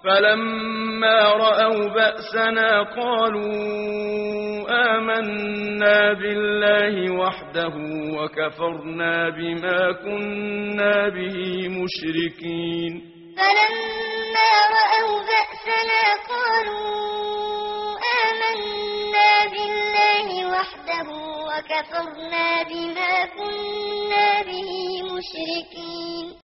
فلما رأوا بأسنا قالوا آمنا بالله وحده وكفرنا بما كنا به مشركين فلما رأوا بأسنا قالوا آمنا بالله وحده وكفرنا بما كنا به مشركين